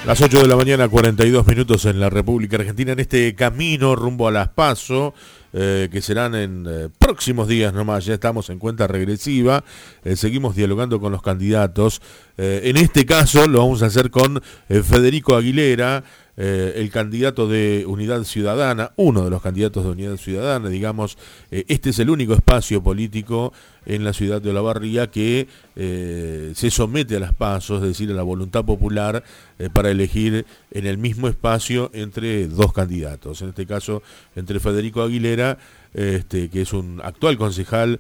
Las 8 de la mañana, 42 minutos en la República Argentina, en este camino rumbo a las PASO, que serán en próximos días nomás. Ya estamos en cuenta regresiva, seguimos dialogando con los candidatos. En este caso lo vamos a hacer con Federico Aguilera, el candidato de Unidad Ciudadana, uno de los candidatos de Unidad Ciudadana, digamos. Este es el único espacio político en la ciudad de Olavarría que se somete a las PASO, es decir, a la voluntad popular, para elegir en el mismo espacio entre dos candidatos. En este caso, entre Federico Aguilera, que es un actual concejal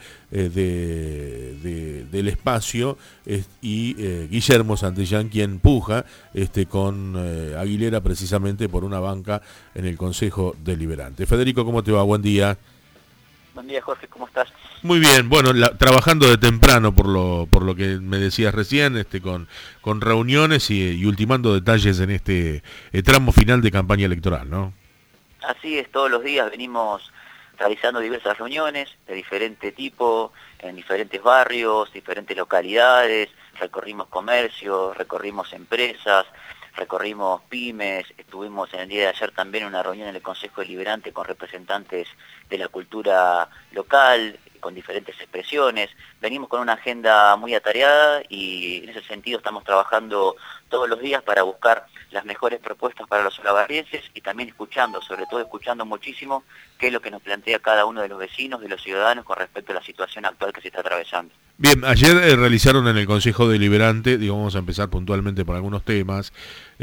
del espacio, y Guillermo Santillán, quien puja con Aguilera precisamente por una banca en el Consejo Deliberante. Federico, ¿cómo te va? Buen día. Buen día, Jorge, ¿cómo estás? Muy bien, bueno, trabajando de temprano por lo que me decías recién, con reuniones y ultimando detalles en este tramo final de campaña electoral, ¿no? Así es, todos los días venimos realizando diversas reuniones de diferente tipo, en diferentes barrios, diferentes localidades, recorrimos comercios, recorrimos empresas, recorrimos pymes, estuvimos en el día de ayer también en una reunión en el Consejo Deliberante con representantes de la cultura local, con diferentes expresiones. Venimos con una agenda muy atareada y en ese sentido estamos trabajando todos los días para buscar las mejores propuestas para los olavarrienses y también escuchando, sobre todo escuchando muchísimo qué es lo que nos plantea cada uno de los vecinos, de los ciudadanos con respecto a la situación actual que se está atravesando. Bien, ayer realizaron en el Consejo Deliberante, vamos a empezar puntualmente por algunos temas,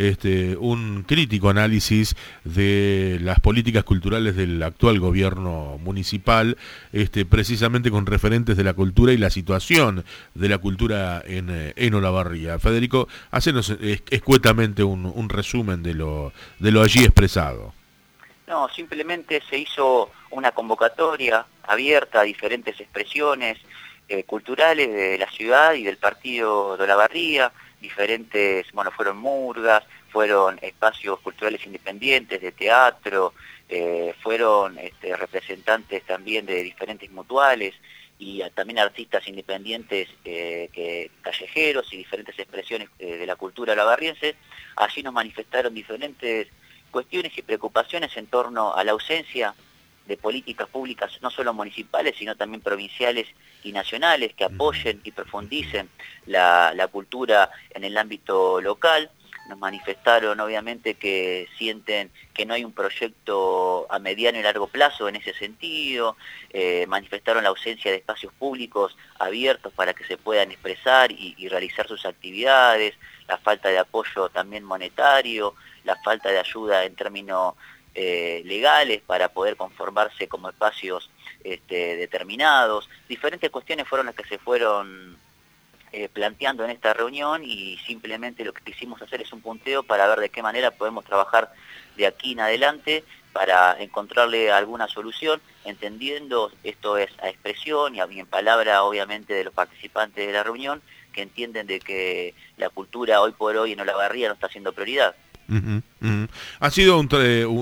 un crítico análisis de las políticas culturales del actual gobierno municipal, precisamente con referentes de la cultura y la situación de la cultura en Olavarría. Federico, hacenos escuetamente un resumen de lo allí expresado. No, simplemente se hizo una convocatoria abierta a diferentes expresiones culturales de la ciudad y del partido de Olavarría, diferentes, fueron murgas, fueron espacios culturales independientes de teatro, fueron representantes también de diferentes mutuales y también artistas independientes callejeros y diferentes expresiones de la cultura olavarriense. Allí nos manifestaron diferentes cuestiones y preocupaciones en torno a la ausencia de políticas públicas no solo municipales, sino también provinciales y nacionales que apoyen y profundicen la cultura en el ámbito local. Nos manifestaron obviamente que sienten que no hay un proyecto a mediano y largo plazo en ese sentido, manifestaron la ausencia de espacios públicos abiertos para que se puedan expresar y realizar sus actividades, la falta de apoyo también monetario, la falta de ayuda en términos legales para poder conformarse como espacios determinados. Diferentes cuestiones fueron las que se fueron planteando en esta reunión y simplemente lo que quisimos hacer es un punteo para ver de qué manera podemos trabajar de aquí en adelante para encontrarle alguna solución, entendiendo esto es a expresión y en palabra obviamente de los participantes de la reunión, que entienden de que la cultura hoy por hoy en Olavarría no está siendo prioridad. Ha sido un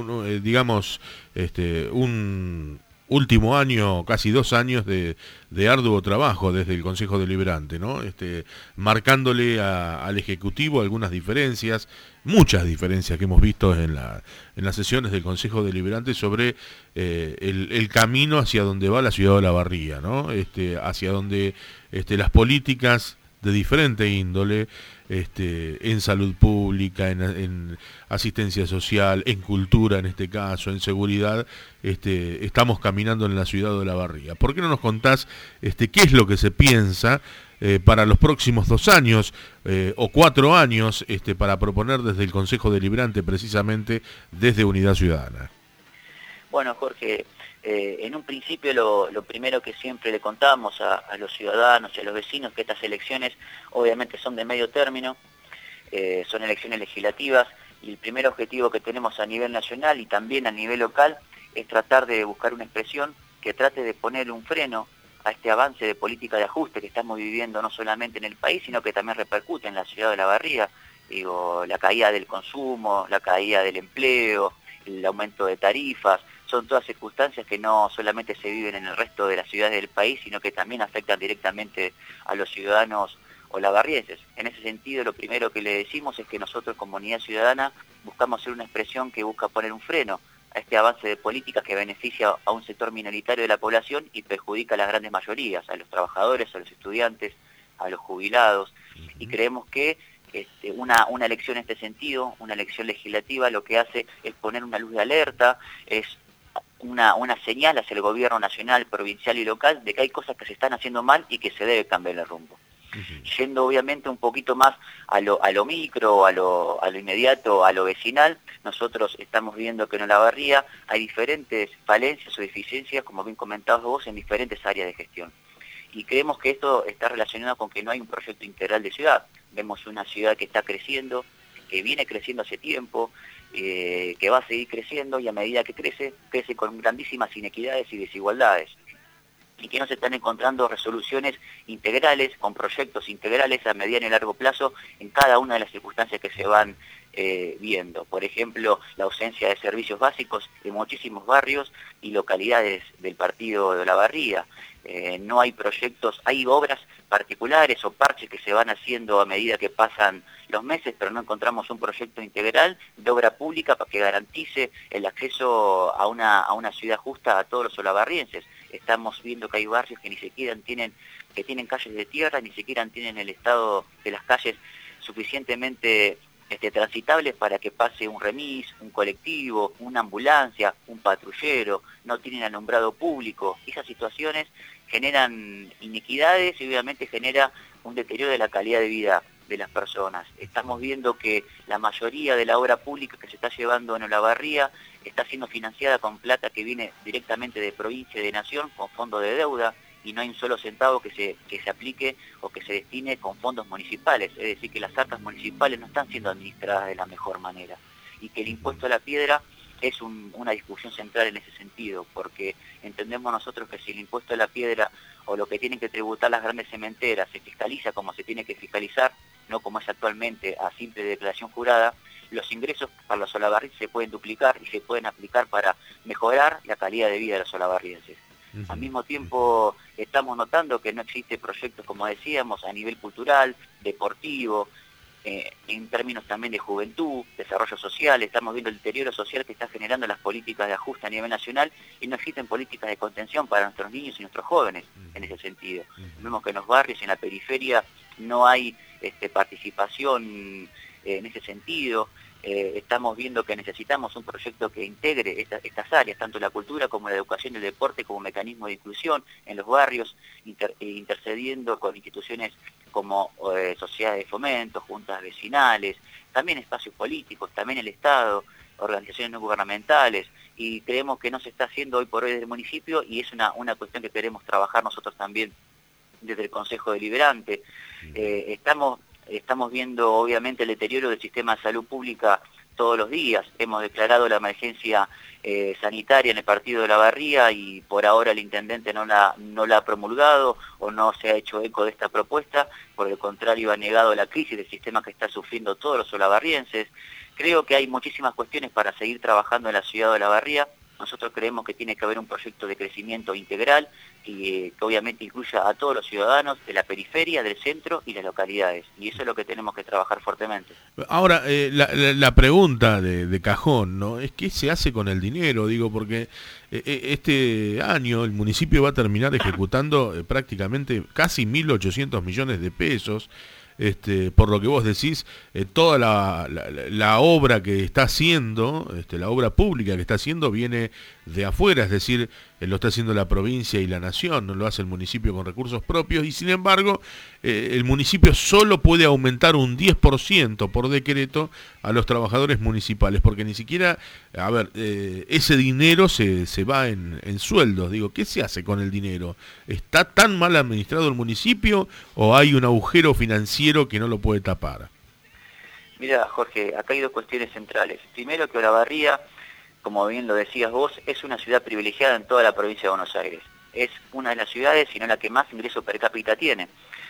último año, casi 2 años de arduo trabajo desde el Consejo Deliberante, ¿no? Marcándole al Ejecutivo algunas diferencias, muchas diferencias que hemos visto en las sesiones del Consejo Deliberante sobre el camino hacia donde va la ciudad de Olavarría, ¿no? Hacia donde las políticas de diferente índole, en salud pública, en asistencia social, en cultura en este caso, en seguridad, estamos caminando en la ciudad de Olavarría. ¿Por qué no nos contás qué es lo que se piensa para los próximos 2 años o 4 años para proponer desde el Consejo Deliberante, precisamente desde Unidad Ciudadana? Bueno, Jorge, en un principio lo primero que siempre le contamos a los ciudadanos y a los vecinos que estas elecciones obviamente son de medio término, son elecciones legislativas y el primer objetivo que tenemos a nivel nacional y también a nivel local es tratar de buscar una expresión que trate de poner un freno a este avance de política de ajuste que estamos viviendo no solamente en el país, sino que también repercute en la ciudad de Olavarría. La caída del consumo, la caída del empleo, el aumento de tarifas, son todas circunstancias que no solamente se viven en el resto de las ciudades del país, sino que también afectan directamente a los ciudadanos olavarrienses. En ese sentido, lo primero que le decimos es que nosotros, Comunidad Ciudadana, buscamos ser una expresión que busca poner un freno a este avance de políticas que beneficia a un sector minoritario de la población y perjudica a las grandes mayorías, a los trabajadores, a los estudiantes, a los jubilados. Y creemos que una elección en este sentido, una elección legislativa, lo que hace es poner una luz de alerta, es una señal hacia el gobierno nacional, provincial y local de que hay cosas que se están haciendo mal y que se debe cambiar el rumbo. Yendo obviamente un poquito más a lo micro, a lo inmediato, a lo vecinal, nosotros estamos viendo que en Olavarría hay diferentes falencias o deficiencias, como bien comentabas vos, en diferentes áreas de gestión. Y creemos que esto está relacionado con que no hay un proyecto integral de ciudad. Vemos una ciudad que está creciendo, que viene creciendo hace tiempo, que va a seguir creciendo y a medida que crece con grandísimas inequidades y desigualdades. Y que no se están encontrando resoluciones integrales, con proyectos integrales a mediano y largo plazo en cada una de las circunstancias que se van viendo. Por ejemplo, la ausencia de servicios básicos en muchísimos barrios y localidades del partido de Olavarría. No hay proyectos, hay obras particulares o parches que se van haciendo a medida que pasan los meses, pero no encontramos un proyecto integral de obra pública para que garantice el acceso a una ciudad justa a todos los olavarrienses. Estamos viendo que hay barrios que ni siquiera tienen calles de tierra, ni siquiera tienen el estado de las calles suficientemente transitables para que pase un remis, un colectivo, una ambulancia, un patrullero, no tienen alumbrado público. Esas situaciones generan inequidades y obviamente genera un deterioro de la calidad de vida de las personas. Estamos viendo que la mayoría de la obra pública que se está llevando en Olavarría está siendo financiada con plata que viene directamente de provincia y de nación, con fondos de deuda, y no hay un solo centavo que se aplique o que se destine con fondos municipales. Es decir, que las arcas municipales no están siendo administradas de la mejor manera. Y que el impuesto a la piedra es una discusión central en ese sentido, porque entendemos nosotros que si el impuesto a la piedra o lo que tienen que tributar las grandes cementeras se fiscaliza como se tiene que fiscalizar, no como es actualmente a simple declaración jurada, los ingresos para los olavarrienses se pueden duplicar y se pueden aplicar para mejorar la calidad de vida de los olavarrienses. Al mismo tiempo estamos notando que no existe proyectos, como decíamos, a nivel cultural, deportivo, en términos también de juventud, desarrollo social. Estamos viendo el deterioro social que está generando las políticas de ajuste a nivel nacional y no existen políticas de contención para nuestros niños y nuestros jóvenes en ese sentido. Vemos que en los barrios, en la periferia, no hay participación en ese sentido. Estamos viendo que necesitamos un proyecto que integre estas áreas, tanto la cultura como la educación y el deporte, como mecanismo de inclusión en los barrios, intercediendo con instituciones como sociedades de fomento, juntas vecinales, también espacios políticos, también el Estado, organizaciones no gubernamentales, y creemos que no se está haciendo hoy por hoy desde el municipio y es una cuestión que queremos trabajar nosotros también desde el Consejo Deliberante. Estamos viendo obviamente el deterioro del sistema de salud pública todos los días. Hemos declarado la emergencia sanitaria en el partido de Olavarría y por ahora el intendente no la ha promulgado o no se ha hecho eco de esta propuesta. Por el contrario, ha negado la crisis del sistema que está sufriendo todos los olavarrienses. Creo que hay muchísimas cuestiones para seguir trabajando en la ciudad de Olavarría. Nosotros creemos que tiene que haber un proyecto de crecimiento integral y que obviamente incluya a todos los ciudadanos de la periferia, del centro y las localidades. Y eso es lo que tenemos que trabajar fuertemente. Ahora, la pregunta de cajón, ¿no? Es qué se hace con el dinero, digo, porque este año el municipio va a terminar ejecutando prácticamente casi 1.800 millones de pesos. Por lo que vos decís, toda la obra que está haciendo, la obra pública que está haciendo viene de afuera, es decir, lo está haciendo la provincia y la nación, no lo hace el municipio con recursos propios, y sin embargo, el municipio solo puede aumentar un 10% por decreto a los trabajadores municipales, porque ni siquiera, ese dinero se va en sueldos. Digo, ¿qué se hace con el dinero? ¿Está tan mal administrado el municipio o hay un agujero financiero que no lo puede tapar? Mira, Jorge, acá hay dos cuestiones centrales. Primero, que Olavarría, como bien lo decías vos, es una ciudad privilegiada en toda la provincia de Buenos Aires. Es una de las ciudades, si no la que más ingreso per cápita tiene.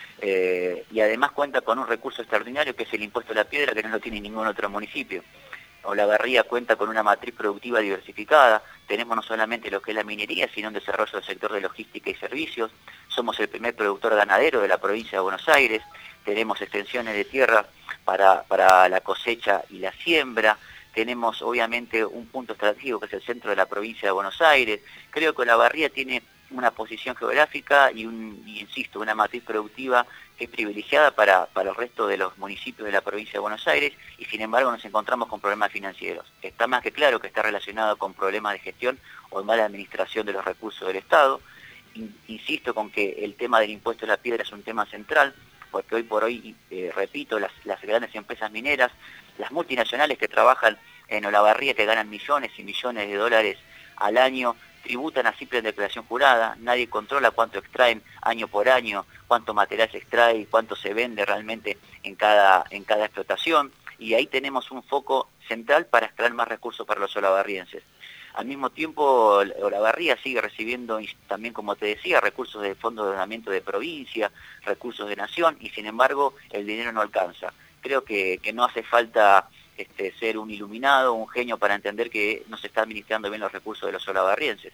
Y además cuenta con un recurso extraordinario que es el impuesto a la piedra, que no lo tiene ningún otro municipio. Olavarría cuenta con una matriz productiva diversificada. Tenemos no solamente lo que es la minería, sino un desarrollo del sector de logística y servicios. Somos el primer productor ganadero de la provincia de Buenos Aires. tenemos extensiones de tierra para la cosecha y la siembra, tenemos obviamente un punto estratégico que es el centro de la provincia de Buenos Aires. Creo que Olavarría tiene una posición geográfica y insisto, una matriz productiva que es privilegiada para el resto de los municipios de la provincia de Buenos Aires, y sin embargo nos encontramos con problemas financieros. Está más que claro que está relacionado con problemas de gestión o mala administración de los recursos del Estado. Insisto con que el tema del impuesto a la piedra es un tema central, porque hoy por hoy, repito, las grandes empresas mineras, las multinacionales que trabajan en Olavarría, que ganan millones y millones de dólares al año, tributan a simple declaración jurada. Nadie controla cuánto extraen año por año, cuánto material se extrae y cuánto se vende realmente en cada explotación, y ahí tenemos un foco central para extraer más recursos para los olavarrienses. Al mismo tiempo, Olavarría sigue recibiendo también, como te decía, recursos del Fondo de Ordenamiento de Provincia, recursos de Nación, y sin embargo el dinero no alcanza. Creo que no hace falta ser un iluminado, un genio para entender que no se está administrando bien los recursos de los olavarrienses.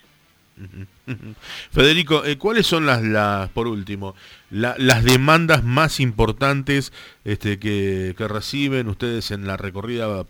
Federico, ¿cuáles son por último, las demandas más importantes que reciben ustedes en la recorrida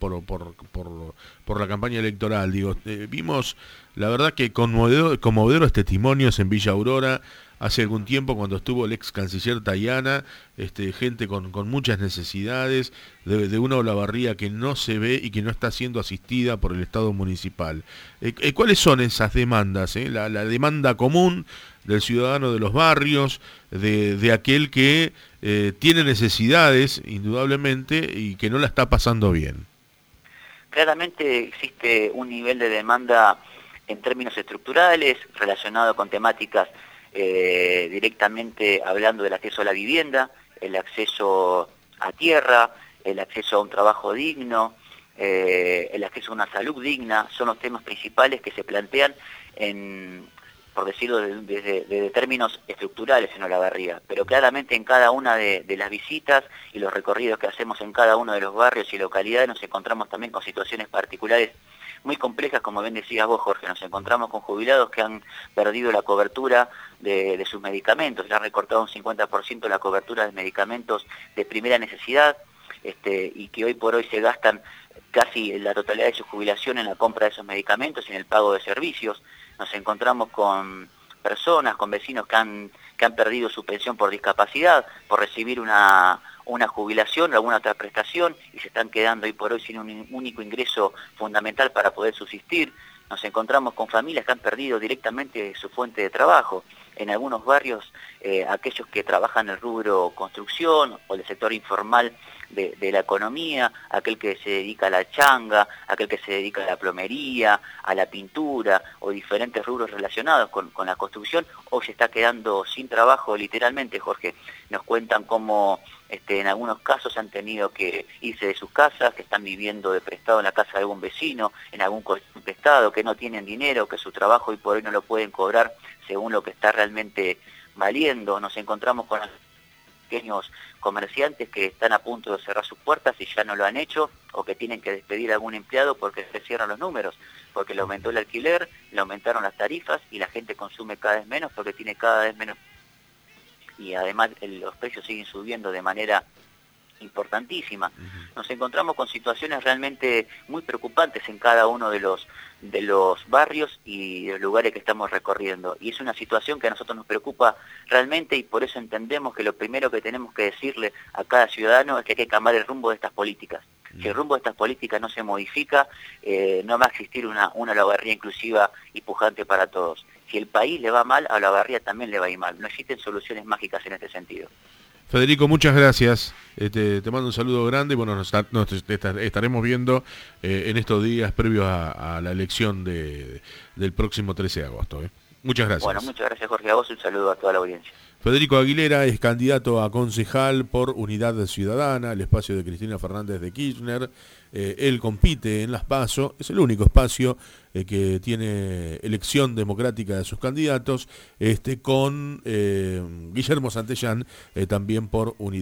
por la campaña electoral? Digo, vimos, la verdad que conmovedores testimonios en Villa Aurora hace algún tiempo cuando estuvo el ex canciller Tayana, gente con muchas necesidades, de una Olavarría que no se ve y que no está siendo asistida por el Estado municipal. ¿Cuáles son esas demandas? La demanda común del ciudadano de los barrios, de aquel que tiene necesidades, indudablemente, y que no la está pasando bien. Claramente existe un nivel de demanda en términos estructurales, relacionado con temáticas directamente hablando del acceso a la vivienda, el acceso a tierra, el acceso a un trabajo digno, el acceso a una salud digna, son los temas principales que se plantean por decirlo desde términos estructurales en Olavarría, pero claramente en cada una de las visitas y los recorridos que hacemos en cada uno de los barrios y localidades nos encontramos también con situaciones particulares muy complejas, como bien decías vos, Jorge. Nos encontramos con jubilados que han perdido la cobertura de sus medicamentos, le han recortado un 50% la cobertura de medicamentos de primera necesidad, y que hoy por hoy se gastan casi la totalidad de su jubilación en la compra de esos medicamentos y en el pago de servicios. Nos encontramos con personas, con vecinos que han perdido su pensión por discapacidad, por recibir una jubilación o alguna otra prestación, y se están quedando hoy por hoy sin un único ingreso fundamental para poder subsistir. Nos encontramos con familias que han perdido directamente su fuente de trabajo. En algunos barrios, aquellos que trabajan en el rubro construcción o el sector informal de la economía, aquel que se dedica a la changa, aquel que se dedica a la plomería, a la pintura o diferentes rubros relacionados con la construcción, hoy se está quedando sin trabajo literalmente, Jorge. Nos cuentan cómo en algunos casos han tenido que irse de sus casas, que están viviendo de prestado en la casa de algún vecino, en algún prestado, que no tienen dinero, que su trabajo hoy por hoy no lo pueden cobrar según lo que está realmente valiendo. Nos encontramos con pequeños comerciantes que están a punto de cerrar sus puertas y ya no lo han hecho, o que tienen que despedir a algún empleado porque se cierran los números, porque le aumentó el alquiler, le aumentaron las tarifas y la gente consume cada vez menos porque tiene cada vez menos, y además los precios siguen subiendo de manera importantísima. Nos encontramos con situaciones realmente muy preocupantes en cada uno de los barrios y de los lugares que estamos recorriendo, y es una situación que a nosotros nos preocupa realmente, y por eso entendemos que lo primero que tenemos que decirle a cada ciudadano es que hay que cambiar el rumbo de estas políticas. Si el rumbo de estas políticas no se modifica, no va a existir una Olavarría inclusiva y pujante para todos. Si el país le va mal, a Olavarría también le va a ir mal. No existen soluciones mágicas en este sentido. Federico, muchas gracias. Te mando un saludo grande. Bueno, nos estaremos viendo en estos días previos a la elección del próximo 13 de agosto. Muchas gracias. Bueno, muchas gracias, Jorge. A vos un saludo a toda la audiencia. Federico Aguilera es candidato a concejal por Unidad Ciudadana, el espacio de Cristina Fernández de Kirchner. Él compite en las PASO, es el único espacio que tiene elección democrática de sus candidatos, con Guillermo Santellán, también por Unidad.